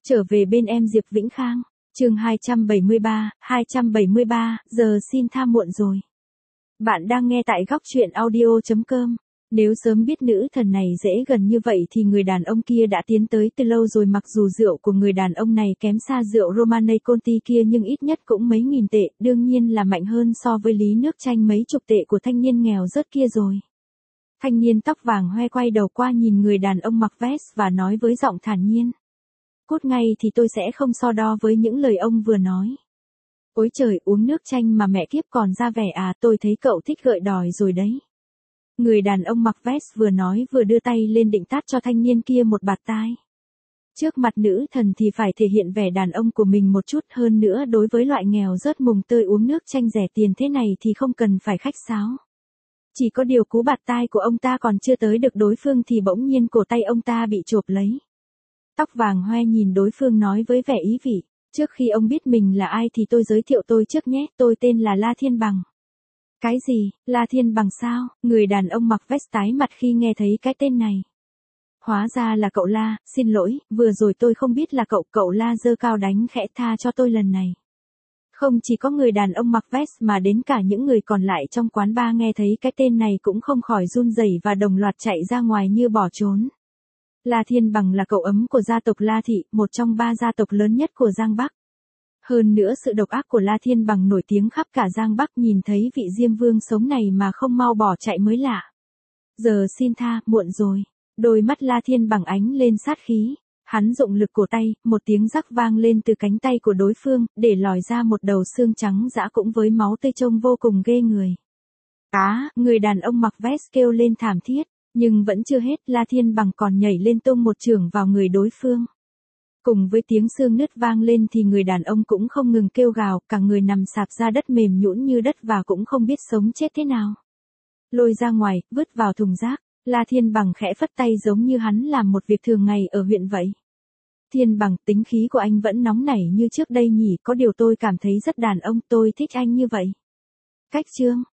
Trở về bên em Diệp Vĩnh Khang, chương 273, giờ xin tha muộn rồi. Bạn đang nghe tại góc truyện audio.com. Nếu sớm biết nữ thần này dễ gần như vậy thì người đàn ông kia đã tiến tới từ lâu rồi, mặc dù rượu của người đàn ông này kém xa rượu Romanée Conti kia nhưng ít nhất cũng mấy nghìn tệ, đương nhiên là mạnh hơn so với lý nước chanh mấy chục tệ của thanh niên nghèo rớt kia rồi. Thanh niên tóc vàng hoe quay đầu qua nhìn người đàn ông mặc vest và nói với giọng thản nhiên. Cút ngay thì tôi sẽ không so đo với những lời ông vừa nói. Ôi trời, uống nước chanh mà mẹ kiếp còn ra vẻ à, tôi thấy cậu thích gợi đòi rồi đấy. Người đàn ông mặc vest vừa nói vừa đưa tay lên định tát cho thanh niên kia một bạt tai. Trước mặt nữ thần thì phải thể hiện vẻ đàn ông của mình một chút, hơn nữa đối với loại nghèo rớt mùng tơi uống nước chanh rẻ tiền thế này thì không cần phải khách sáo. Chỉ có điều cú bạt tai của ông ta còn chưa tới được đối phương thì bỗng nhiên cổ tay ông ta bị chộp lấy. Tóc vàng hoe nhìn đối phương nói với vẻ ý vị, trước khi ông biết mình là ai thì tôi giới thiệu tôi trước nhé, tôi tên là La Thiên Bằng. Cái gì, La Thiên Bằng sao? Người đàn ông mặc vest tái mặt khi nghe thấy cái tên này. Hóa ra là cậu La, xin lỗi, vừa rồi tôi không biết là cậu La giơ cao đánh khẽ, tha cho tôi lần này. Không chỉ có người đàn ông mặc vest mà đến cả những người còn lại trong quán bar nghe thấy cái tên này cũng không khỏi run rẩy và đồng loạt chạy ra ngoài như bỏ trốn. La Thiên Bằng là cậu ấm của gia tộc La Thị, một trong 3 gia tộc lớn nhất của Giang Bắc. Hơn nữa sự độc ác của La Thiên Bằng nổi tiếng khắp cả Giang Bắc, nhìn thấy vị Diêm Vương sống này mà không mau bỏ chạy mới lạ. Giờ xin tha, muộn rồi. Đôi mắt La Thiên Bằng ánh lên sát khí. Hắn dụng lực cổ tay, một tiếng rắc vang lên từ cánh tay của đối phương, để lòi ra một đầu xương trắng dã cũng với máu tươi trông vô cùng ghê người. Người đàn ông mặc vest kêu lên thảm thiết. Nhưng vẫn chưa hết, La Thiên Bằng còn nhảy lên tung một chưởng vào người đối phương. Cùng với tiếng xương nứt vang lên thì người đàn ông cũng không ngừng kêu gào, cả người nằm sạp ra đất mềm nhũn như đất và cũng không biết sống chết thế nào. Lôi ra ngoài, vứt vào thùng rác, La Thiên Bằng khẽ phất tay giống như hắn làm một việc thường ngày ở huyện vậy. Thiên Bằng, tính khí của anh vẫn nóng nảy như trước đây nhỉ, có điều tôi cảm thấy rất đàn ông, tôi thích anh như vậy. Cách chương